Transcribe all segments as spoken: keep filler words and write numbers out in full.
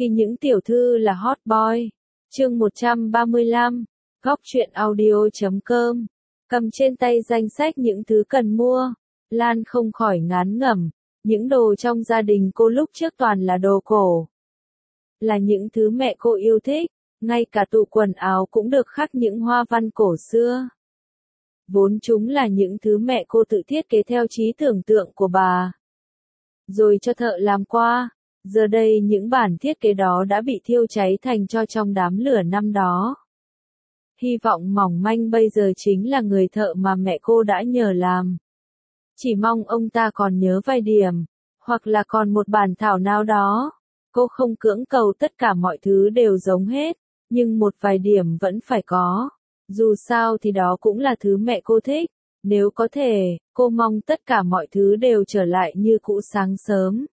Khi những tiểu thư là hot boy. Chương một trăm ba mươi lăm, góc truyện audio chấm com. Cầm trên tay danh sách những thứ cần mua, Lan không khỏi ngán ngẩm, những đồ trong gia đình cô lúc trước toàn là đồ cổ. Là những thứ mẹ cô yêu thích, ngay cả tủ quần áo cũng được khắc những hoa văn cổ xưa. Vốn chúng là những thứ mẹ cô tự thiết kế theo trí tưởng tượng của bà, rồi cho thợ làm qua. Giờ đây những bản thiết kế đó đã bị thiêu cháy thành tro trong đám lửa năm đó. Hy vọng mỏng manh bây giờ chính là người thợ mà mẹ cô đã nhờ làm. Chỉ mong ông ta còn nhớ vài điểm, hoặc là còn một bản thảo nào đó. Cô không cưỡng cầu tất cả mọi thứ đều giống hết, nhưng một vài điểm vẫn phải có. Dù sao thì đó cũng là thứ mẹ cô thích. Nếu có thể, cô mong tất cả mọi thứ đều trở lại như cũ sáng sớm.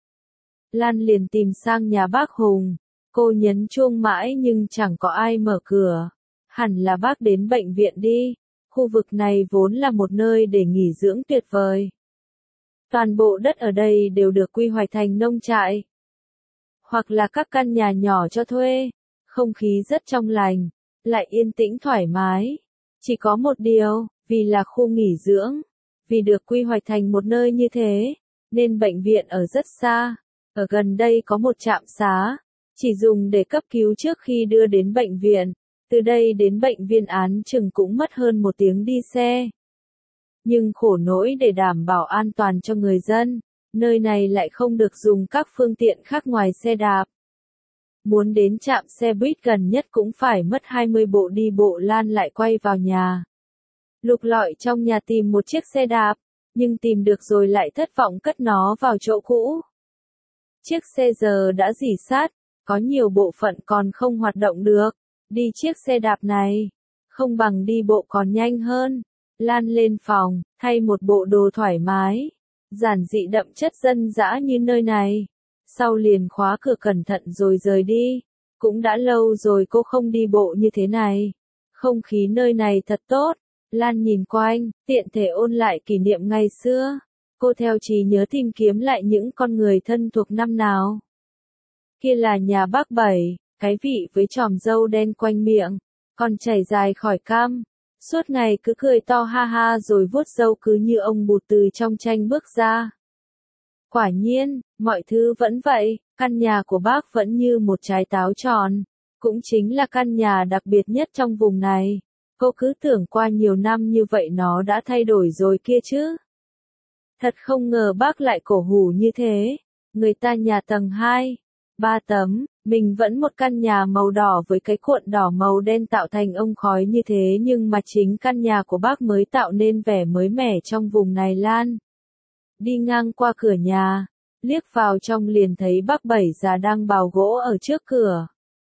Lan liền tìm sang nhà bác Hùng. Cô nhấn chuông mãi nhưng chẳng có ai mở cửa. Hẳn là bác đến bệnh viện đi. Khu vực này vốn là một nơi để nghỉ dưỡng tuyệt vời. Toàn bộ đất ở đây đều được quy hoạch thành nông trại, hoặc là các căn nhà nhỏ cho thuê. Không khí rất trong lành, lại yên tĩnh thoải mái. Chỉ có một điều, vì là khu nghỉ dưỡng, vì được quy hoạch thành một nơi như thế, nên bệnh viện ở rất xa. Ở gần đây có một trạm xá, chỉ dùng để cấp cứu trước khi đưa đến bệnh viện. Từ đây đến bệnh viện Án Chừng cũng mất hơn một tiếng đi xe. Nhưng khổ nỗi để đảm bảo an toàn cho người dân, nơi này lại không được dùng các phương tiện khác ngoài xe đạp. Muốn đến trạm xe buýt gần nhất cũng phải mất hai mươi bộ đi bộ. Lan lại quay vào nhà. Lục lọi trong nhà tìm một chiếc xe đạp, nhưng tìm được rồi lại thất vọng cất nó vào chỗ cũ. Chiếc xe giờ đã rỉ sắt, có nhiều bộ phận còn không hoạt động được. Đi chiếc xe đạp này, không bằng đi bộ còn nhanh hơn. Lan lên phòng, thay một bộ đồ thoải mái, giản dị đậm chất dân dã như nơi này. Sau liền khóa cửa cẩn thận rồi rời đi. Cũng đã lâu rồi cô không đi bộ như thế này. Không khí nơi này thật tốt. Lan nhìn quanh, tiện thể ôn lại kỷ niệm ngày xưa. Cô theo trí nhớ tìm kiếm lại những con người thân thuộc năm nào. Kia là nhà bác Bảy, cái vị với chòm râu đen quanh miệng, còn chảy dài khỏi cằm. Suốt ngày cứ cười to ha ha rồi vuốt râu cứ như ông Bụt từ trong tranh bước ra. Quả nhiên, mọi thứ vẫn vậy, căn nhà của bác vẫn như một trái táo tròn. Cũng chính là căn nhà đặc biệt nhất trong vùng này. Cô cứ tưởng qua nhiều năm như vậy nó đã thay đổi rồi kia chứ. Thật không ngờ bác lại cổ hủ như thế. Người ta nhà tầng hai, ba tấm, mình vẫn một căn nhà màu đỏ với cái cuộn đỏ màu đen tạo thành ông khói như thế, nhưng mà chính căn nhà của bác mới tạo nên vẻ mới mẻ trong vùng này. Lan đi ngang qua cửa nhà, liếc vào trong liền thấy bác Bảy già đang bào gỗ ở trước cửa.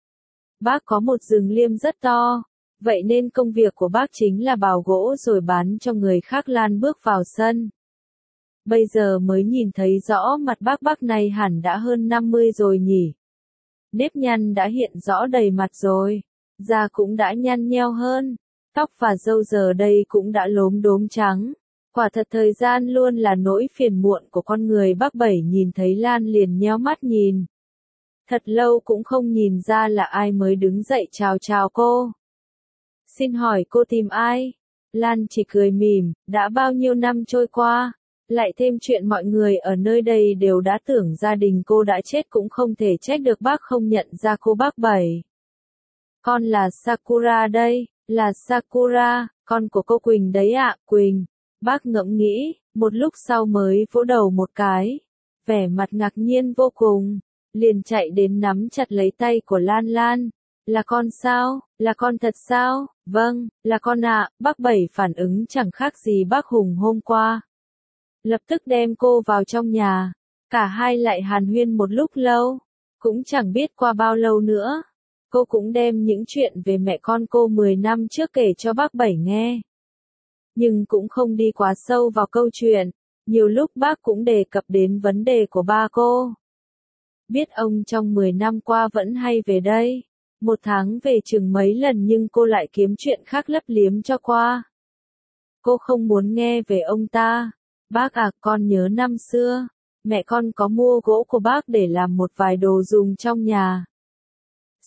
Bác có một rừng liêm rất to, vậy nên công việc của bác chính là bào gỗ rồi bán cho người khác. Lan bước vào sân. Bây giờ mới nhìn thấy rõ mặt bác. Bác này hẳn đã hơn năm mươi rồi nhỉ. Nếp nhăn đã hiện rõ đầy mặt rồi, da cũng đã nhăn nheo hơn, tóc và râu giờ đây cũng đã lốm đốm trắng. Quả thật thời gian luôn là nỗi phiền muộn của con người. Bác Bảy nhìn thấy Lan liền nheo mắt nhìn. Thật lâu cũng không nhìn ra là ai mới đứng dậy chào chào cô. Xin hỏi cô tìm ai? Lan chỉ cười mỉm, đã bao nhiêu năm trôi qua, lại thêm chuyện mọi người ở nơi đây đều đã tưởng gia đình cô đã chết, cũng không thể trách được bác không nhận ra cô. Bác Bảy, con là Sakura đây, là Sakura, con của cô Quỳnh đấy ạ. Quỳnh, bác ngẫm nghĩ, một lúc sau mới vỗ đầu một cái, vẻ mặt ngạc nhiên vô cùng, liền chạy đến nắm chặt lấy tay của Lan. Lan, là con sao, là con thật sao? Vâng, là con ạ. Bác Bảy phản ứng chẳng khác gì bác Hùng hôm qua. Lập tức đem cô vào trong nhà. Cả hai lại hàn huyên một lúc lâu. Cũng chẳng biết qua bao lâu nữa, cô cũng đem những chuyện về mẹ con cô mười năm trước kể cho bác Bảy nghe. Nhưng cũng không đi quá sâu vào câu chuyện. Nhiều lúc bác cũng đề cập đến vấn đề của ba cô. Biết ông trong mười năm qua vẫn hay về đây. Một tháng về chừng mấy lần, nhưng cô lại kiếm chuyện khác lấp liếm cho qua. Cô không muốn nghe về ông ta. Bác à, con nhớ năm xưa, mẹ con có mua gỗ của bác để làm một vài đồ dùng trong nhà.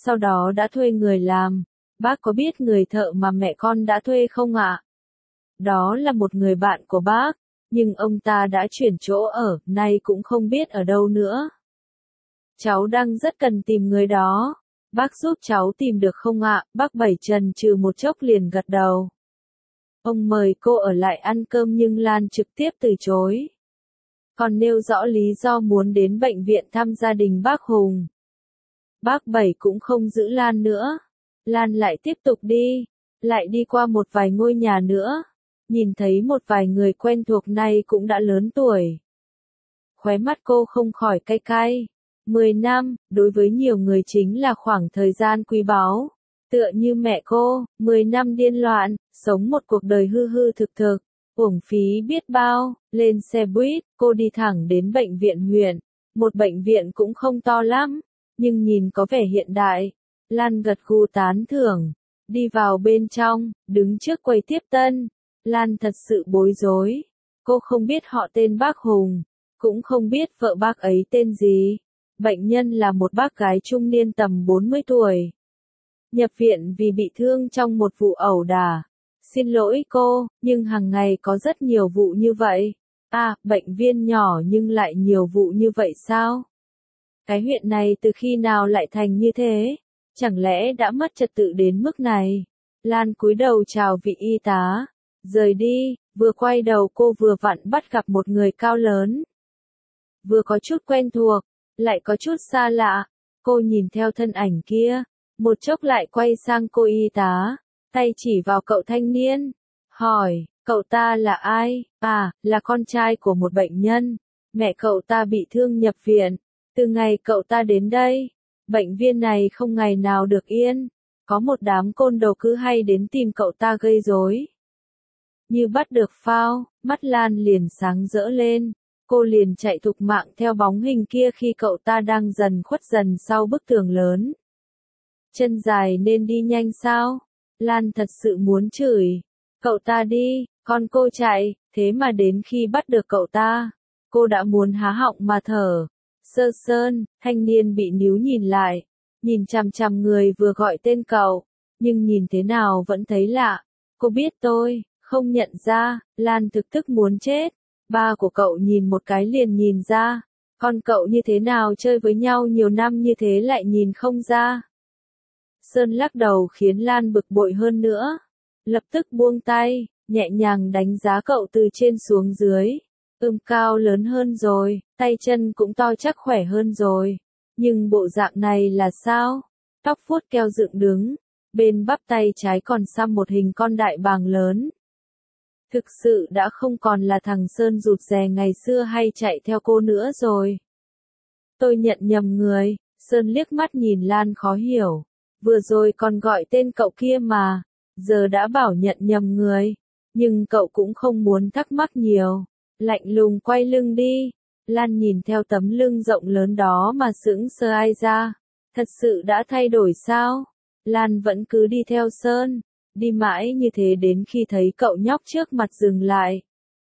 sau đó đã thuê người làm. Bác có biết người thợ mà mẹ con đã thuê không ạ? Đó là một người bạn của bác, nhưng ông ta đã chuyển chỗ ở, nay cũng không biết ở đâu nữa. Cháu đang rất cần tìm người đó. Bác giúp cháu tìm được không ạ? Bác Bảy chần chừ một chốc liền gật đầu. Ông mời cô ở lại ăn cơm nhưng Lan trực tiếp từ chối. Còn nêu rõ lý do muốn đến bệnh viện thăm gia đình bác Hùng. Bác Bảy cũng không giữ Lan nữa. Lan lại tiếp tục đi, lại đi qua một vài ngôi nhà nữa. Nhìn thấy một vài người quen thuộc này cũng đã lớn tuổi. Khóe mắt cô không khỏi cay cay. Mười năm, đối với nhiều người chính là khoảng thời gian quý báu. Tựa như mẹ cô, mười năm điên loạn, sống một cuộc đời hư hư thực thực, uổng phí biết bao, lên xe buýt, cô đi thẳng đến bệnh viện huyện. Một bệnh viện cũng không to lắm, nhưng nhìn có vẻ hiện đại. Lan gật gù tán thưởng, đi vào bên trong, đứng trước quầy tiếp tân. Lan thật sự bối rối, cô không biết họ tên bác Hùng, cũng không biết vợ bác ấy tên gì. Bệnh nhân là một bác gái trung niên tầm bốn mươi tuổi. Nhập viện vì bị thương trong một vụ ẩu đả. Xin lỗi cô, nhưng hàng ngày có rất nhiều vụ như vậy. À, bệnh viện nhỏ nhưng lại nhiều vụ như vậy sao? Cái huyện này từ khi nào lại thành như thế? Chẳng lẽ đã mất trật tự đến mức này? Lan cúi đầu chào vị y tá. Rời đi, vừa quay đầu cô vừa vặn bắt gặp một người cao lớn. Vừa có chút quen thuộc, lại có chút xa lạ. Cô nhìn theo thân ảnh kia, một chốc lại quay sang cô y tá, tay chỉ vào cậu thanh niên, hỏi, cậu ta là ai? À, là con trai của một bệnh nhân. Mẹ cậu ta bị thương nhập viện. Từ ngày cậu ta đến đây, bệnh viện này không ngày nào được yên. Có một đám côn đồ cứ hay đến tìm cậu ta gây rối. Như bắt được phao, mắt Lan liền sáng rỡ lên. Cô liền chạy thục mạng theo bóng hình kia khi cậu ta đang dần khuất dần sau bức tường lớn. Chân dài nên đi nhanh sao? Lan thật sự muốn chửi. Cậu ta đi, con cô chạy, thế mà đến khi bắt được cậu ta, cô đã muốn há họng mà thở. Sơ Sơn, thanh niên bị níu nhìn lại, nhìn chằm chằm người vừa gọi tên cậu, nhưng nhìn thế nào vẫn thấy lạ. Cô biết tôi, không nhận ra. Lan thực tức muốn chết. Ba của cậu nhìn một cái liền nhìn ra. Con cậu như thế nào chơi với nhau nhiều năm như thế lại nhìn không ra. Sơn lắc đầu khiến Lan bực bội hơn nữa. Lập tức buông tay, nhẹ nhàng đánh giá cậu từ trên xuống dưới. Ưm cao lớn hơn rồi, tay chân cũng to chắc khỏe hơn rồi. Nhưng bộ dạng này là sao? Tóc vuốt keo dựng đứng, bên bắp tay trái còn xăm một hình con đại bàng lớn. Thực sự đã không còn là thằng Sơn rụt rè ngày xưa hay chạy theo cô nữa rồi. Tôi nhận nhầm người. Sơn liếc mắt nhìn Lan khó hiểu. Vừa rồi còn gọi tên cậu kia mà, giờ đã bảo nhận nhầm người. Nhưng cậu cũng không muốn thắc mắc nhiều. Lạnh lùng quay lưng đi. Lan nhìn theo tấm lưng rộng lớn đó mà sững sờ ai ra. Thật sự đã thay đổi sao? Lan vẫn cứ đi theo Sơn. Đi mãi như thế đến khi thấy cậu nhóc trước mặt dừng lại.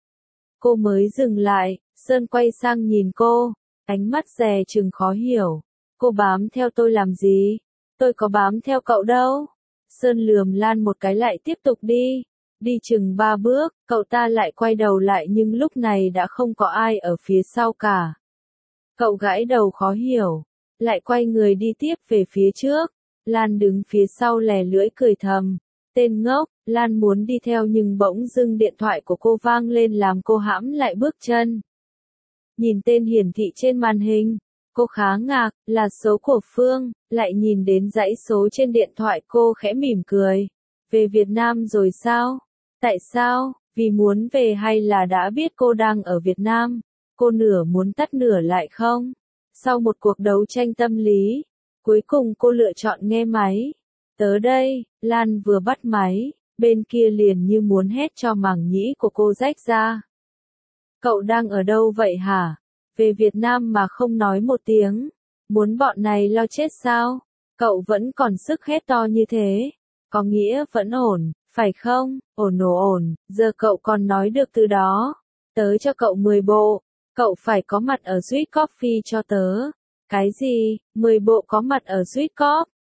Cô mới dừng lại, Sơn quay sang nhìn cô, ánh mắt dè chừng khó hiểu. Cô bám theo tôi làm gì? Tôi có bám theo cậu đâu. Sơn lườm Lan một cái lại tiếp tục đi. Đi chừng ba bước, cậu ta lại quay đầu lại nhưng lúc này đã không có ai ở phía sau cả. Cậu gãi đầu khó hiểu, lại quay người đi tiếp về phía trước. Lan đứng phía sau lè lưỡi cười thầm. Tên ngốc. Lan muốn đi theo nhưng bỗng dưng điện thoại của cô vang lên làm cô hãm lại bước chân. Nhìn tên hiển thị trên màn hình, cô khá ngạc, là số của Phương, lại nhìn đến dãy số trên điện thoại cô khẽ mỉm cười. Về Việt Nam rồi sao? Tại sao? Vì muốn về hay là đã biết cô đang ở Việt Nam? Cô nửa muốn tắt nửa lại không? Sau một cuộc đấu tranh tâm lý, cuối cùng cô lựa chọn nghe máy. Tớ đây. Lan vừa bắt máy, bên kia liền như muốn hét cho màng nhĩ của cô rách ra. Cậu đang ở đâu vậy hả? Về Việt Nam mà không nói một tiếng. Muốn bọn này lo chết sao? Cậu vẫn còn sức hét to như thế. Có nghĩa vẫn ổn, phải không? Ổn ổn ổn, giờ cậu còn nói được từ đó. Tớ cho cậu mười bộ. Cậu phải có mặt ở Sweet Coffee cho tớ. Cái gì? mười bộ có mặt ở Sweet Coffee?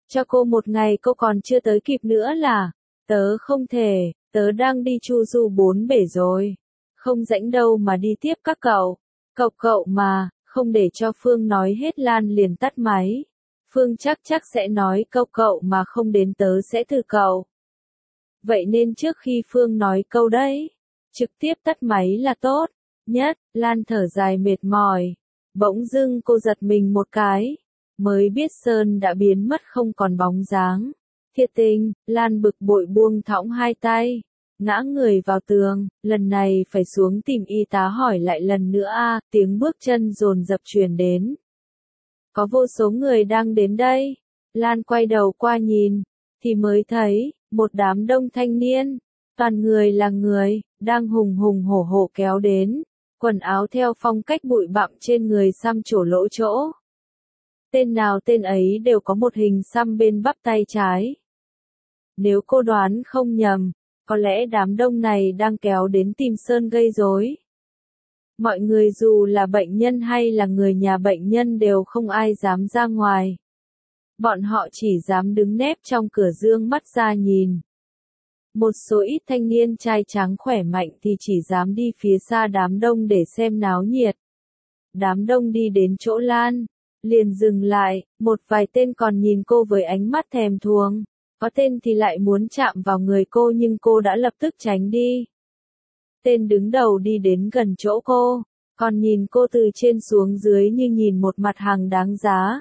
Cho cô một ngày cô còn chưa tới kịp nữa là, tớ không thể, tớ đang đi chu du bốn bể rồi. Không rảnh đâu mà đi tiếp các cậu. Cậu cậu mà, không để cho Phương nói hết Lan liền tắt máy. Phương chắc chắc sẽ nói câu cậu mà không đến tớ sẽ từ cậu. Vậy nên trước khi Phương nói câu đấy, trực tiếp tắt máy là tốt nhất. Lan thở dài mệt mỏi. Bỗng dưng cô giật mình một cái. Mới biết Sơn đã biến mất không còn bóng dáng. Thiệt tình, Lan bực bội buông thõng hai tay. Ngã người vào tường, lần này phải xuống tìm y tá hỏi lại lần nữa a. Tiếng bước chân dồn dập truyền đến. Có vô số người đang đến đây. Lan quay đầu qua nhìn, thì mới thấy, một đám đông thanh niên, toàn người là người, đang hùng hùng hổ hổ kéo đến, quần áo theo phong cách bụi bặm trên người xăm trổ lỗ chỗ. Tên nào tên ấy đều có một hình xăm bên bắp tay trái. Nếu cô đoán không nhầm, có lẽ đám đông này đang kéo đến tìm Sơn gây rối. Mọi người dù là bệnh nhân hay là người nhà bệnh nhân đều không ai dám ra ngoài. Bọn họ chỉ dám đứng nép trong cửa dương mắt ra nhìn. Một số ít thanh niên trai tráng khỏe mạnh thì chỉ dám đi phía xa đám đông để xem náo nhiệt. Đám đông đi đến chỗ Lan, liền dừng lại, một vài tên còn nhìn cô với ánh mắt thèm thuồng. Có tên thì lại muốn chạm vào người cô nhưng cô đã lập tức tránh đi. Tên đứng đầu đi đến gần chỗ cô, còn nhìn cô từ trên xuống dưới như nhìn một mặt hàng đáng giá.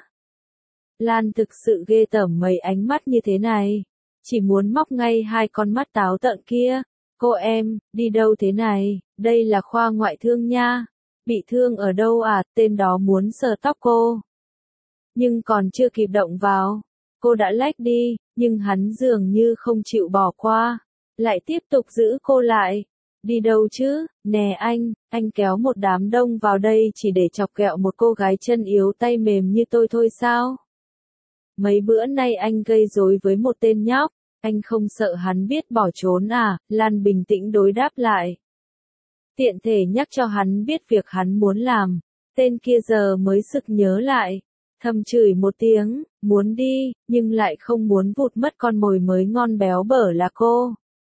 Lan thực sự ghê tởm mấy ánh mắt như thế này. Chỉ muốn móc ngay hai con mắt táo tợn kia. Cô em, đi đâu thế này? Đây là khoa ngoại thương nha. Bị thương ở đâu à? Tên đó muốn sờ tóc cô. Nhưng còn chưa kịp động vào, cô đã lách đi, nhưng hắn dường như không chịu bỏ qua. Lại tiếp tục giữ cô lại. Đi đâu chứ? Nè anh, anh kéo một đám đông vào đây chỉ để chọc ghẹo một cô gái chân yếu tay mềm như tôi thôi sao? Mấy bữa nay anh gây rối với một tên nhóc, anh không sợ hắn biết bỏ trốn à? Lan bình tĩnh đối đáp lại. Tiện thể nhắc cho hắn biết việc hắn muốn làm. Tên kia giờ mới sực nhớ lại, thầm chửi một tiếng, muốn đi, nhưng lại không muốn vụt mất con mồi mới ngon béo bở là cô.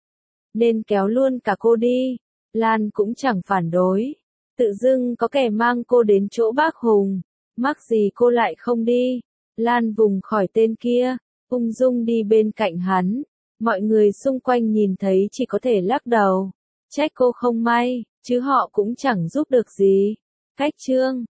Nên kéo luôn cả cô đi. Lan cũng chẳng phản đối. Tự dưng có kẻ mang cô đến chỗ bác Hùng. Mắc gì cô lại không đi. Lan vùng khỏi tên kia, ung dung đi bên cạnh hắn. Mọi người xung quanh nhìn thấy chỉ có thể lắc đầu. Trách cô không may, chứ họ cũng chẳng giúp được gì. Cách chương